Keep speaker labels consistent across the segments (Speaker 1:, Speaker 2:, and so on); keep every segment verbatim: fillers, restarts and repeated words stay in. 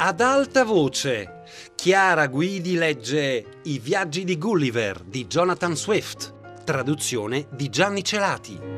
Speaker 1: Ad alta voce, Chiara Guidi legge I viaggi di Gulliver di Jonathan Swift, traduzione di Gianni Celati.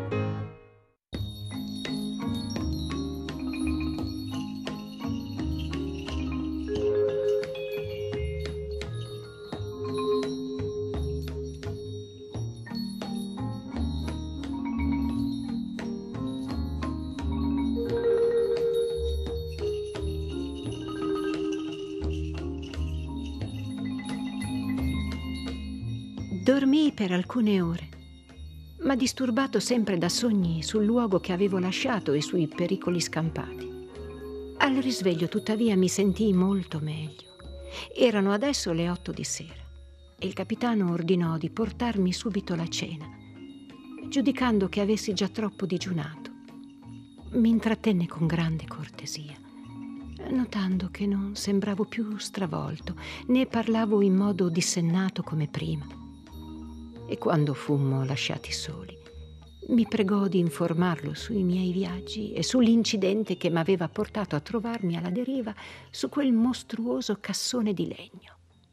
Speaker 2: Dormii per alcune ore, ma disturbato sempre da sogni sul luogo che avevo lasciato e sui pericoli scampati. Al risveglio, tuttavia, mi sentii molto meglio. Erano adesso le otto di sera e il capitano ordinò di portarmi subito la cena, giudicando che avessi già troppo digiunato. Mi intrattenne con grande cortesia, notando che non sembravo più stravolto, né parlavo in modo dissennato come prima. E quando fummo lasciati soli, mi pregò di informarlo sui miei viaggi e sull'incidente che m'aveva portato a trovarmi alla deriva su quel mostruoso cassone di legno.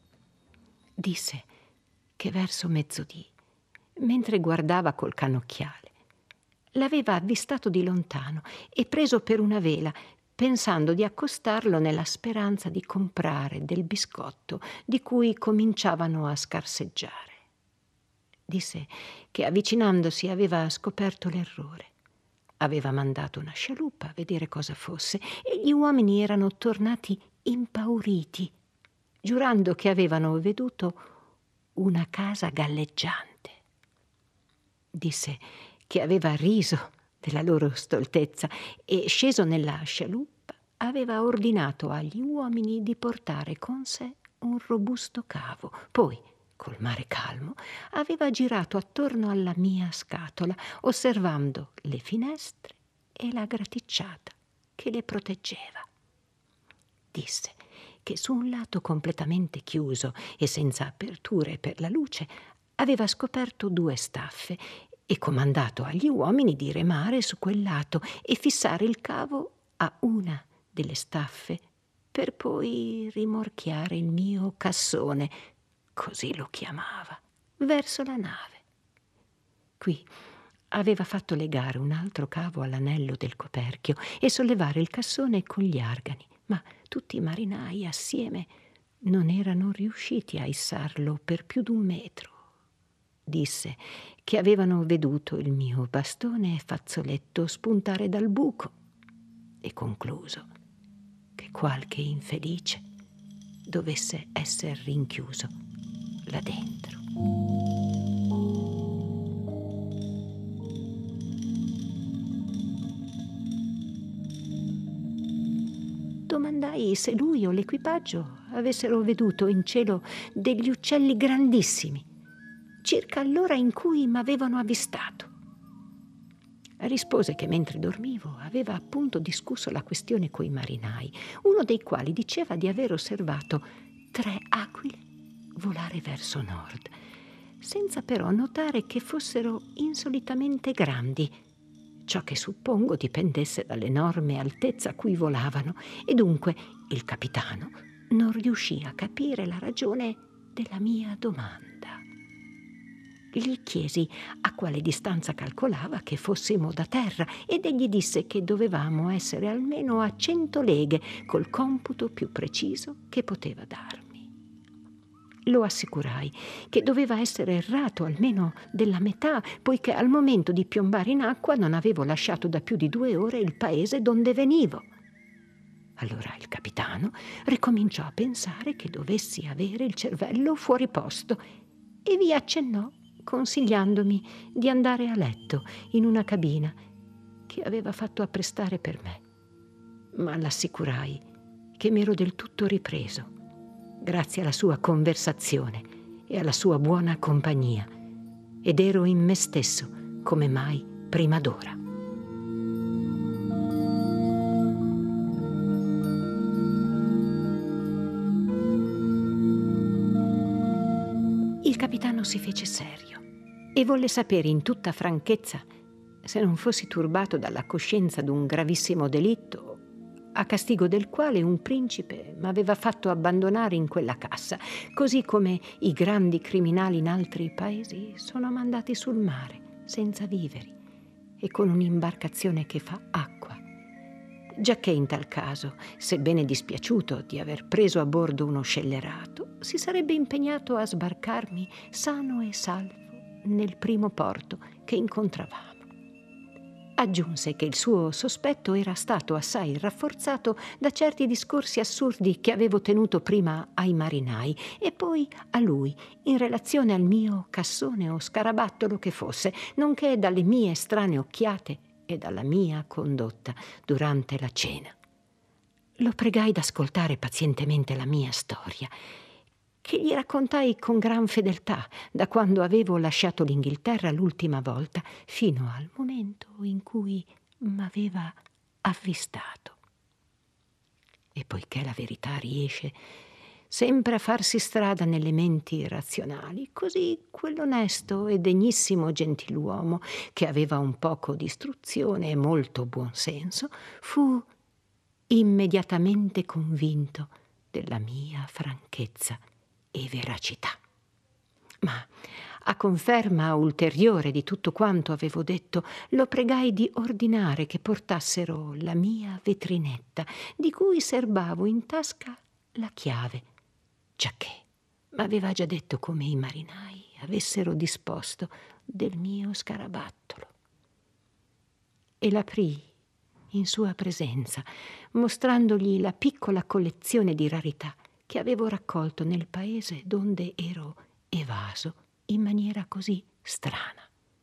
Speaker 2: Disse che verso mezzodì, mentre guardava col cannocchiale, l'aveva avvistato di lontano e preso per una vela, pensando di accostarlo nella speranza di comprare del biscotto di cui cominciavano a scarseggiare. Disse che avvicinandosi aveva scoperto l'errore. Aveva mandato una scialuppa a vedere cosa fosse e gli uomini erano tornati impauriti, giurando che avevano veduto una casa galleggiante. Disse che aveva riso della loro stoltezza e, sceso nella scialuppa, aveva ordinato agli uomini di portare con sé un robusto cavo. Poi, col mare calmo, aveva girato attorno alla mia scatola, osservando le finestre e la graticciata che le proteggeva. Disse che su un lato completamente chiuso e senza aperture per la luce aveva scoperto due staffe e comandato agli uomini di remare su quel lato e fissare il cavo a una delle staffe per poi rimorchiare il mio cassone, così lo chiamava, verso la nave. Qui aveva fatto legare un altro cavo all'anello del coperchio e sollevare il cassone con gli argani, ma tutti i marinai assieme non erano riusciti a issarlo per più d'un metro. Disse che avevano veduto il mio bastone e fazzoletto spuntare dal buco e concluso che qualche infelice dovesse essere rinchiuso là dentro. Domandai se lui o l'equipaggio avessero veduto in cielo degli uccelli grandissimi, circa l'ora in cui m'avevano avvistato. Rispose che mentre dormivo aveva appunto discusso la questione coi marinai, uno dei quali diceva di aver osservato tre aquile volare verso nord, senza però notare che fossero insolitamente grandi, ciò che suppongo dipendesse dall'enorme altezza a cui volavano, e dunque il capitano non riuscì a capire la ragione della mia domanda. Gli chiesi a quale distanza calcolava che fossimo da terra ed egli disse che dovevamo essere almeno a cento leghe, col computo più preciso che poteva darmi. Lo assicurai che doveva essere errato almeno della metà, poiché al momento di piombare in acqua non avevo lasciato da più di due ore il paese donde venivo. Allora il capitano ricominciò a pensare che dovessi avere il cervello fuori posto e vi accennò, consigliandomi di andare a letto in una cabina che aveva fatto apprestare per me. Ma l'assicurai che m'ero del tutto ripreso, grazie alla sua conversazione e alla sua buona compagnia, ed ero in me stesso come mai prima d'ora. Il capitano si fece serio e volle sapere in tutta franchezza se non fossi turbato dalla coscienza d'un gravissimo delitto a castigo del quale un principe m'aveva fatto abbandonare in quella cassa, così come i grandi criminali in altri paesi sono mandati sul mare, senza viveri, e con un'imbarcazione che fa acqua. Giacché in tal caso, sebbene dispiaciuto di aver preso a bordo uno scellerato, si sarebbe impegnato a sbarcarmi sano e salvo nel primo porto che incontravamo. Aggiunse che il suo sospetto era stato assai rafforzato da certi discorsi assurdi che avevo tenuto prima ai marinai e poi a lui in relazione al mio cassone o scarabattolo che fosse, nonché dalle mie strane occhiate e dalla mia condotta durante la cena. Lo pregai d'ascoltare pazientemente la mia storia, che gli raccontai con gran fedeltà da quando avevo lasciato l'Inghilterra l'ultima volta fino al momento in cui m'aveva avvistato. E poiché la verità riesce sempre a farsi strada nelle menti razionali, così quell'onesto e degnissimo gentiluomo, che aveva un poco di istruzione e molto buon senso, fu immediatamente convinto della mia franchezza e veracità. Ma a conferma ulteriore di tutto quanto avevo detto, lo pregai di ordinare che portassero la mia vetrinetta, di cui serbavo in tasca la chiave, giacché m'aveva già detto come i marinai avessero disposto del mio scarabattolo. E l'aprii in sua presenza, mostrandogli la piccola collezione di rarità che avevo raccolto nel paese donde ero evaso in maniera così strana.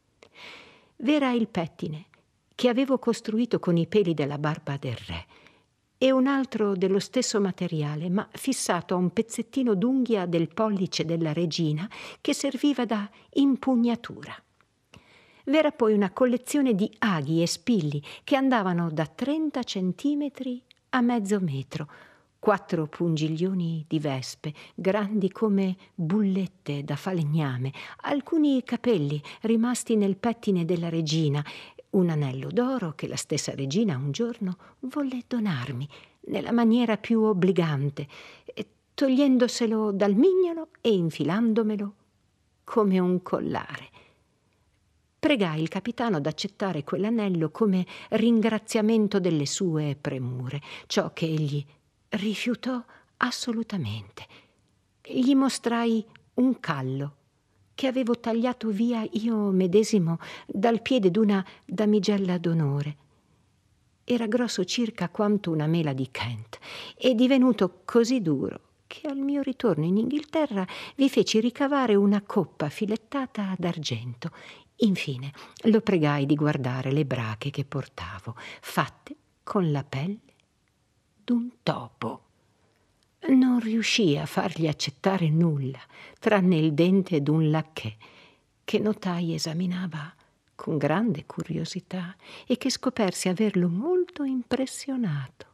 Speaker 2: V'era il pettine che avevo costruito con i peli della barba del re e un altro dello stesso materiale, ma fissato a un pezzettino d'unghia del pollice della regina che serviva da impugnatura. V'era poi una collezione di aghi e spilli che andavano da trenta centimetri a mezzo metro, quattro pungiglioni di vespe, grandi come bullette da falegname, alcuni capelli rimasti nel pettine della regina, un anello d'oro che la stessa regina un giorno volle donarmi nella maniera più obbligante, togliendoselo dal mignolo e infilandomelo come un collare. Pregai il capitano d'accettare quell'anello come ringraziamento delle sue premure, ciò che egli rifiutò assolutamente. Gli mostrai un callo che avevo tagliato via io medesimo dal piede d'una damigella d'onore. Era grosso circa quanto una mela di Kent e divenuto così duro che al mio ritorno in Inghilterra vi feci ricavare una coppa filettata d'argento. Infine lo pregai di guardare le brache che portavo, fatte con la pelle d'un topo. Non riuscii a fargli accettare nulla, tranne il dente d'un lacchè, che notai esaminava con grande curiosità e che scopersi averlo molto impressionato.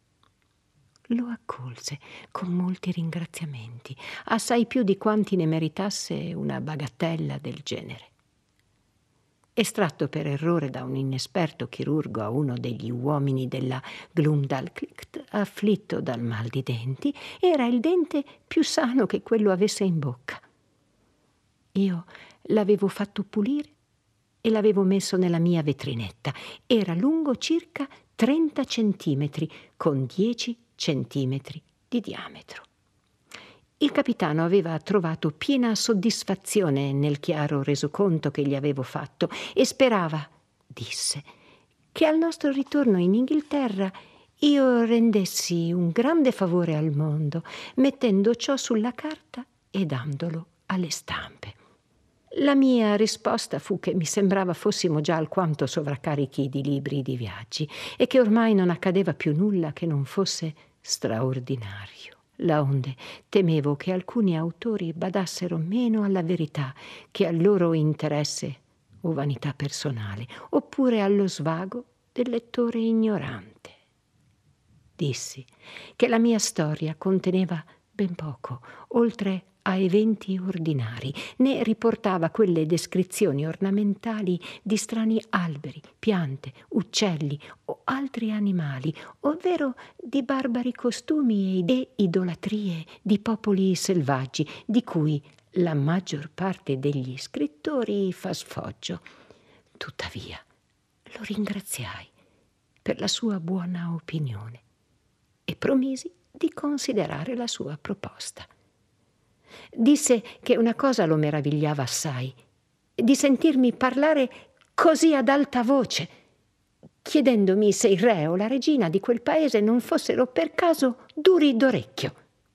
Speaker 2: Lo accolse con molti ringraziamenti, assai più di quanti ne meritasse una bagattella del genere. Estratto per errore da un inesperto chirurgo a uno degli uomini della Glumdalclitch, afflitto dal mal di denti, era il dente più sano che quello avesse in bocca. Io l'avevo fatto pulire e l'avevo messo nella mia vetrinetta. Era lungo circa trenta centimetri, con dieci centimetri di diametro. Il capitano aveva trovato piena soddisfazione nel chiaro resoconto che gli avevo fatto e sperava, disse, che al nostro ritorno in Inghilterra io rendessi un grande favore al mondo, mettendo ciò sulla carta e dandolo alle stampe. La mia risposta fu che mi sembrava fossimo già alquanto sovraccarichi di libri di viaggi e che ormai non accadeva più nulla che non fosse straordinario. Laonde temevo che alcuni autori badassero meno alla verità che al loro interesse o vanità personale, oppure allo svago del lettore ignorante. Dissi che la mia storia conteneva ben poco, oltre a eventi ordinari, né riportava quelle descrizioni ornamentali di strani alberi, piante, uccelli o altri animali, ovvero di barbari costumi e idolatrie di popoli selvaggi, di cui la maggior parte degli scrittori fa sfoggio. Tuttavia, lo ringraziai per la sua buona opinione e promisi di considerare la sua proposta. Disse che una cosa lo meravigliava assai, di sentirmi parlare così ad alta voce, chiedendomi se il re o la regina di quel paese non fossero per caso duri d'orecchio.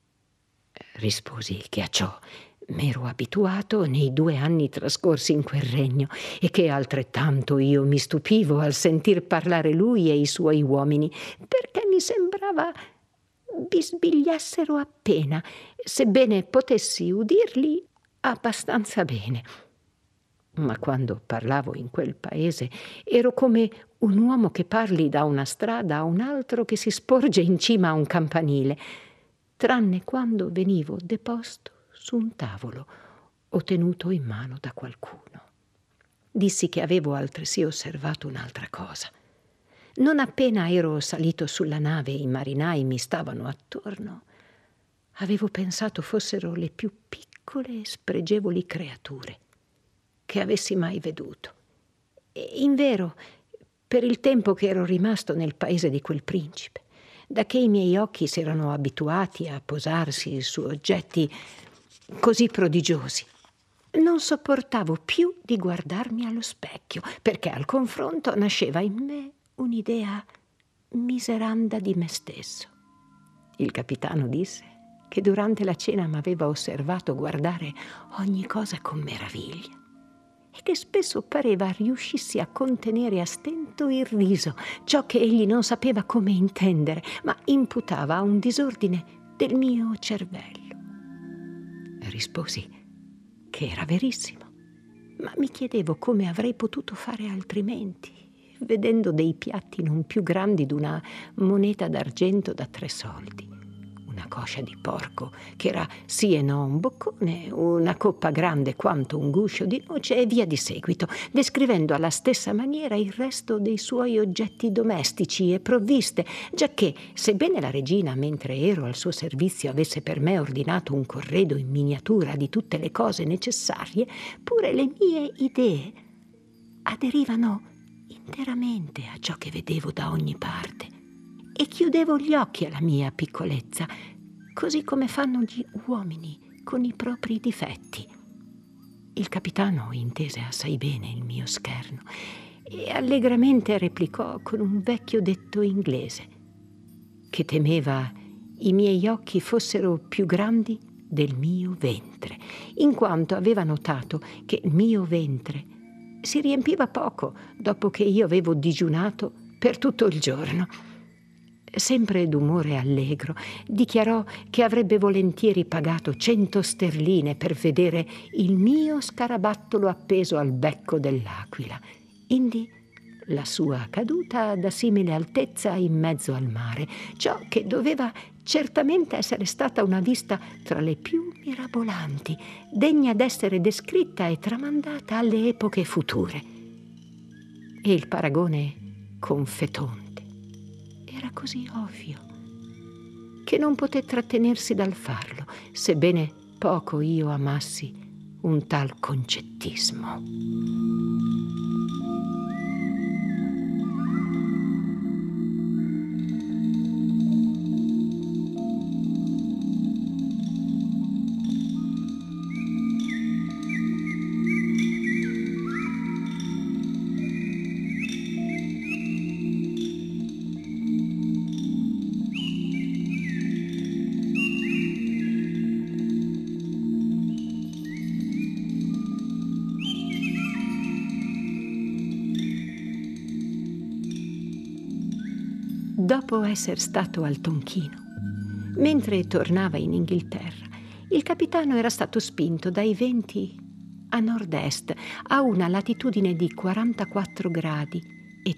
Speaker 2: Risposi che a ciò m'ero abituato nei due anni trascorsi in quel regno e che altrettanto io mi stupivo al sentir parlare lui e i suoi uomini, perché mi sembrava bisbigliassero appena, sebbene potessi udirli abbastanza bene. Ma quando parlavo in quel paese ero come un uomo che parli da una strada a un altro che si sporge in cima a un campanile, tranne quando venivo deposto su un tavolo o tenuto in mano da qualcuno. Dissi che avevo altresì osservato un'altra cosa. Non appena ero salito sulla nave e i marinai mi stavano attorno, avevo pensato fossero le più piccole e spregevoli creature che avessi mai veduto. E invero, per il tempo che ero rimasto nel paese di quel principe, da che i miei occhi si erano abituati a posarsi su oggetti così prodigiosi, non sopportavo più di guardarmi allo specchio, perché al confronto nasceva in me un'idea miseranda di me stesso. Il capitano disse che durante la cena m'aveva osservato guardare ogni cosa con meraviglia e che spesso pareva riuscissi a contenere a stento il riso, ciò che egli non sapeva come intendere, ma imputava a un disordine del mio cervello. Risposi che era verissimo, ma mi chiedevo come avrei potuto fare altrimenti, vedendo dei piatti non più grandi d'una moneta d'argento da tre soldi, una coscia di porco che era sì e no un boccone, una coppa grande quanto un guscio di noce e via di seguito, descrivendo alla stessa maniera il resto dei suoi oggetti domestici e provviste, giacché, sebbene la regina, mentre ero al suo servizio, avesse per me ordinato un corredo in miniatura di tutte le cose necessarie, pure le mie idee aderivano interamente a ciò che vedevo da ogni parte e chiudevo gli occhi alla mia piccolezza, così come fanno gli uomini con i propri difetti. Il capitano intese assai bene il mio scherno e allegramente replicò con un vecchio detto inglese, che temeva i miei occhi fossero più grandi del mio ventre, in quanto aveva notato che il mio ventre si riempiva poco dopo che io avevo digiunato per tutto il giorno. Sempre d'umore allegro, dichiarò che avrebbe volentieri pagato cento sterline per vedere il mio scarabattolo appeso al becco dell'aquila, indi la sua caduta da simile altezza in mezzo al mare, ciò che doveva certamente essere stata una vista tra le più mirabolanti, degna d'essere descritta e tramandata alle epoche future. E il paragone con Fetonte era così ovvio che non poté trattenersi dal farlo, sebbene poco io amassi un tal concettismo. Dopo essere stato al Tonchino, mentre tornava in Inghilterra, il capitano era stato spinto dai venti a nord-est a una latitudine di quarantaquattro gradi e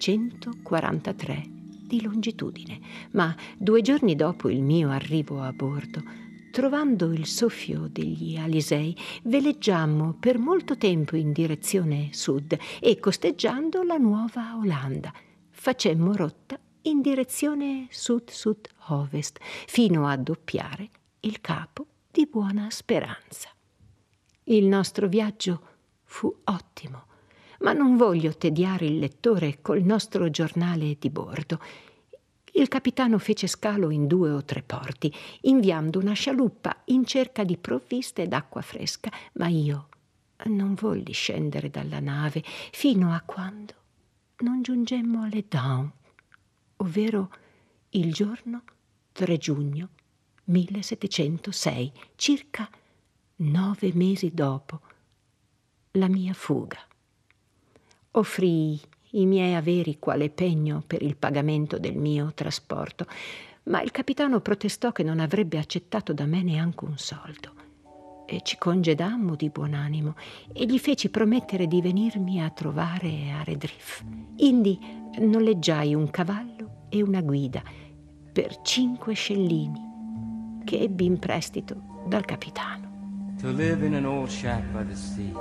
Speaker 2: centoquarantatré di longitudine, ma due giorni dopo il mio arrivo a bordo Trovando il soffio degli Alisei, veleggiammo per molto tempo in direzione sud e, costeggiando la Nuova Olanda, facemmo rotta in direzione sud-sud-ovest, fino a doppiare il capo di Buona Speranza. Il nostro viaggio fu ottimo, ma non voglio tediare il lettore col nostro giornale di bordo. Il capitano fece scalo in due o tre porti, inviando una scialuppa in cerca di provviste d'acqua fresca, ma io non volli scendere dalla nave fino a quando non giungemmo alle Down, ovvero il giorno tre giugno millesettecentosei, circa nove mesi dopo la mia fuga. Offrii i miei averi quale pegno per il pagamento del mio trasporto, ma il capitano protestò che non avrebbe accettato da me neanche un soldo. E ci congedammo di buon animo e gli feci promettere di venirmi a trovare a Redriff. Indi noleggiai un cavallo e una guida per cinque scellini che ebbi in prestito dal capitano.
Speaker 3: To live in an old shack by the sea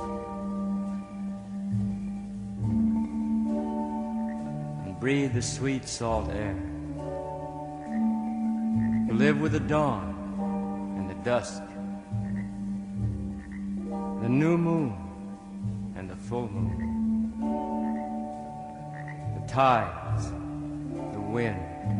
Speaker 3: and breathe the sweet salt air. To live with the dawn and the dusk, the new moon and the full moon, the tides, the wind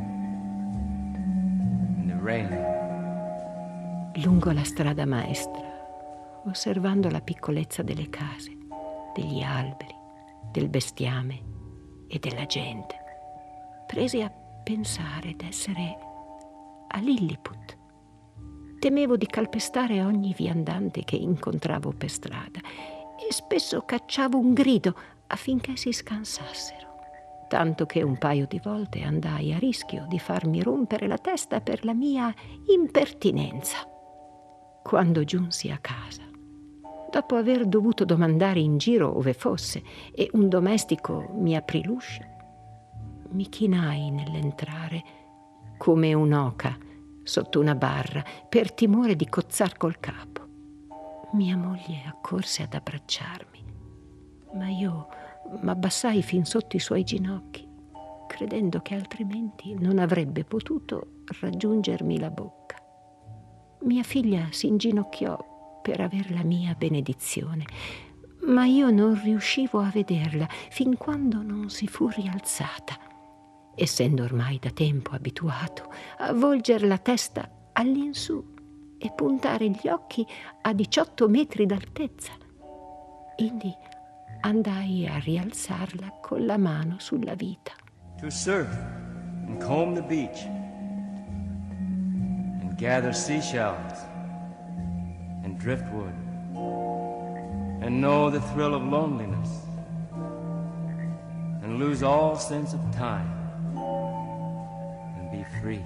Speaker 3: and the rain.
Speaker 2: Lungo la strada maestra, osservando la piccolezza delle case, degli alberi, del bestiame e della gente, presi a pensare d'essere a Lilliput. Temevo di calpestare ogni viandante che incontravo per strada e spesso cacciavo un grido affinché si scansassero, tanto che un paio di volte andai a rischio di farmi rompere la testa per la mia impertinenza. Quando giunsi a casa, dopo aver dovuto domandare in giro ove fosse e un domestico mi aprì l'uscio, mi chinai nell'entrare come un'oca sotto una barra per timore di cozzar col capo. Mia moglie accorse ad abbracciarmi, ma io m'abbassai fin sotto i suoi ginocchi, credendo che altrimenti non avrebbe potuto raggiungermi la bocca. Mia figlia si inginocchiò per aver la mia benedizione, ma io non riuscivo a vederla fin quando non si fu rialzata, essendo ormai da tempo abituato a volger la testa all'insù e puntare gli occhi a diciotto metri d'altezza. Indi andai a rialzarla con la mano sulla vita.
Speaker 3: To surf and comb the beach and gather seashells and driftwood and know the thrill of loneliness and lose all sense of time and be free.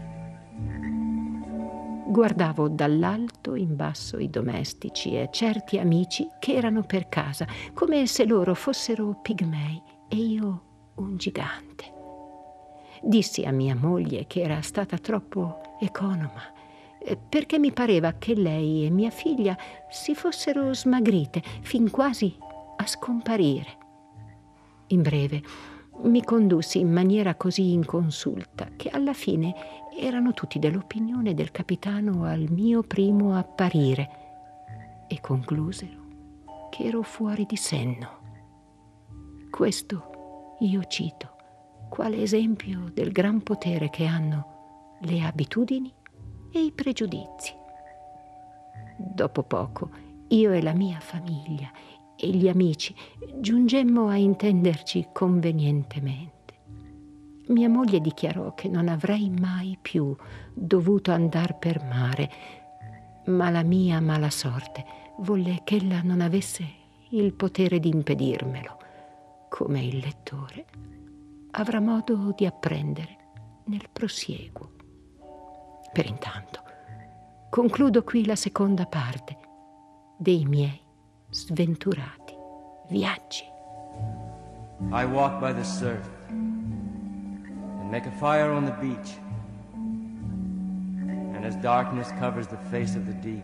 Speaker 2: Guardavo dall'alto in basso i domestici e certi amici che erano per casa, come se loro fossero pigmei e io un gigante. Dissi a mia moglie che era stata troppo economa, perché mi pareva che lei e mia figlia si fossero smagrite fin quasi a scomparire. In breve, mi condussi in maniera così inconsulta che alla fine erano tutti dell'opinione del capitano al mio primo apparire e conclusero che ero fuori di senno. Questo io cito quale esempio del gran potere che hanno le abitudini e i pregiudizi. Dopo poco, io e la mia famiglia e gli amici giungemmo a intenderci convenientemente. Mia moglie dichiarò che non avrei mai più dovuto andar per mare, ma la mia mala sorte volle ch'ella non avesse il potere di impedirmelo, come il lettore avrà modo di apprendere nel prosieguo. Per intanto, concludo qui la seconda parte dei miei sventurati viaggi.
Speaker 3: I walk by the surf and make a fire on the beach, and as darkness covers the face of the deep.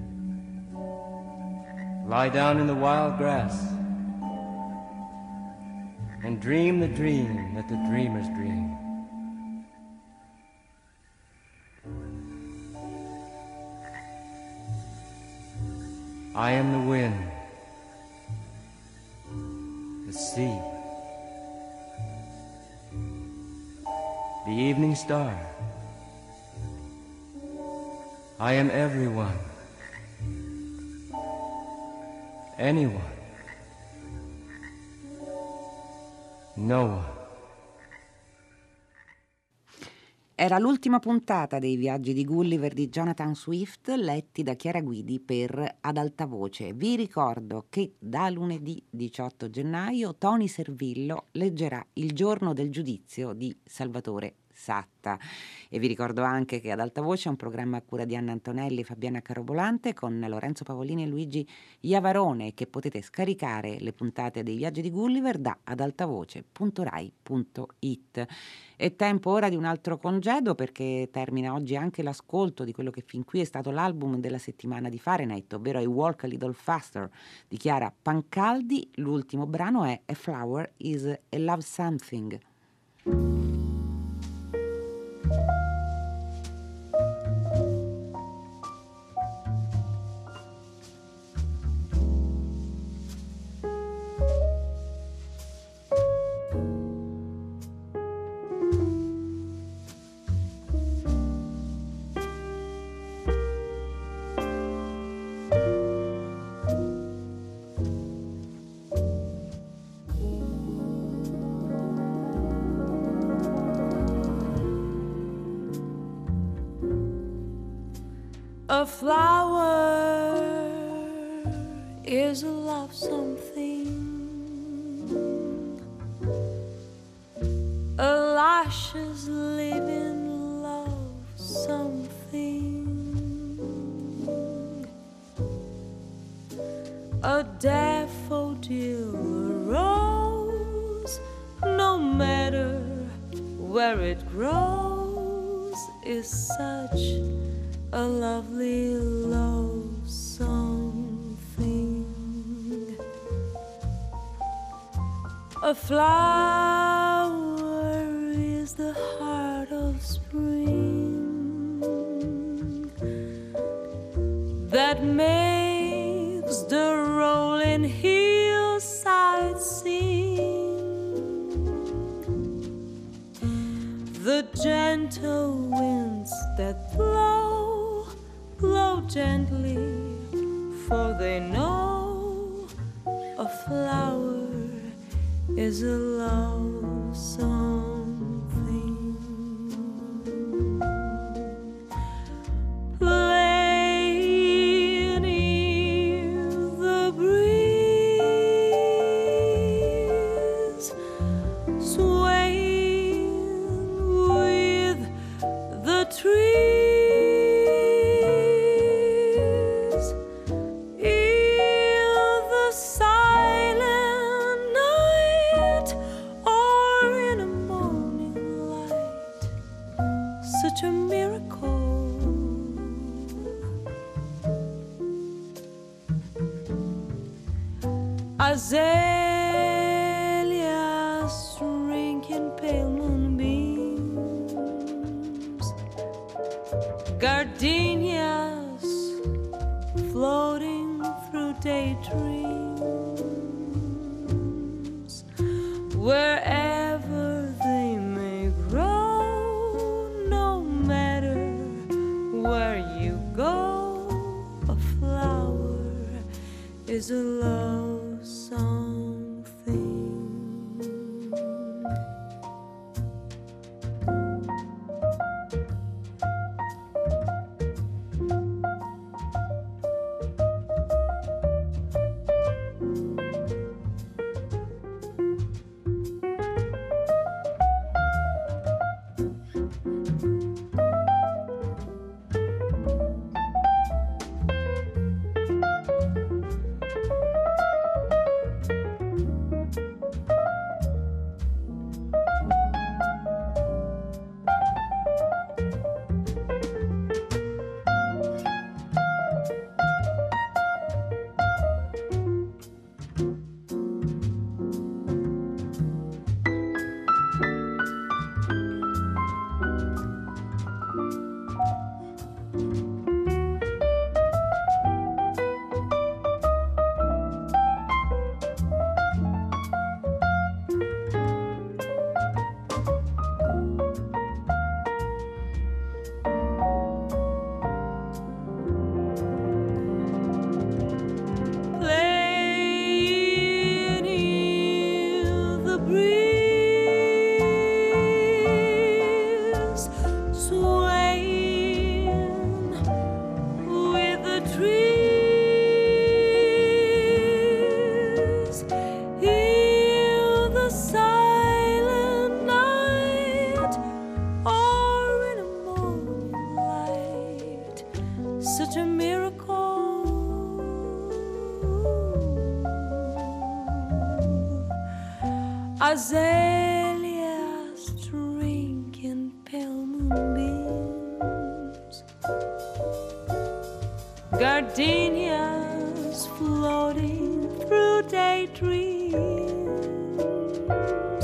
Speaker 3: Lie down in the wild grass and dream the dream that the dreamers dream. I am the wind, the sea, the evening star. I am everyone, anyone, no one.
Speaker 4: Era l'ultima puntata dei Viaggi di Gulliver di Jonathan Swift, letti da Chiara Guidi per Ad Alta Voce. Vi ricordo che da lunedì diciotto gennaio Tony Servillo leggerà Il giorno del giudizio di Salvatore Satta. E vi ricordo anche che Ad Alta Voce è un programma a cura di Anna Antonelli e Fabiana Carobolante con Lorenzo Pavolini e Luigi Iavarone, che potete scaricare le puntate dei Viaggi di Gulliver da adaltavoce punto rai punto it. È tempo ora di un altro congedo, perché termina oggi anche l'ascolto di quello che fin qui è stato l'album della settimana di Fahrenheit, ovvero I Walk a Little Faster di Chiara Pancaldi. L'ultimo brano è A Flower is a Love Something.
Speaker 5: A flower is a love something. A luscious living love something. A daffodil, a rose, no matter where it grows, is such a lovely love something. A flower is the heart of spring that makes the rolling hillside sing. The gentle winds that blow, blow gently, for they know a flower is a love something. Playing in the breeze, swaying with the trees. Such a miracle. Azaleas drinking pale moonbeams, gardenias floating through daydreams, wherever they may grow, no matter where you go, a flower is a love something. azaleas drinking pale moonbeams, gardenias floating through daydreams.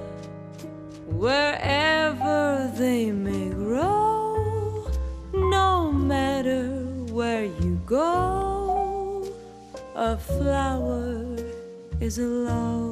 Speaker 5: Wherever they may grow, no matter where you go, a flower is a love.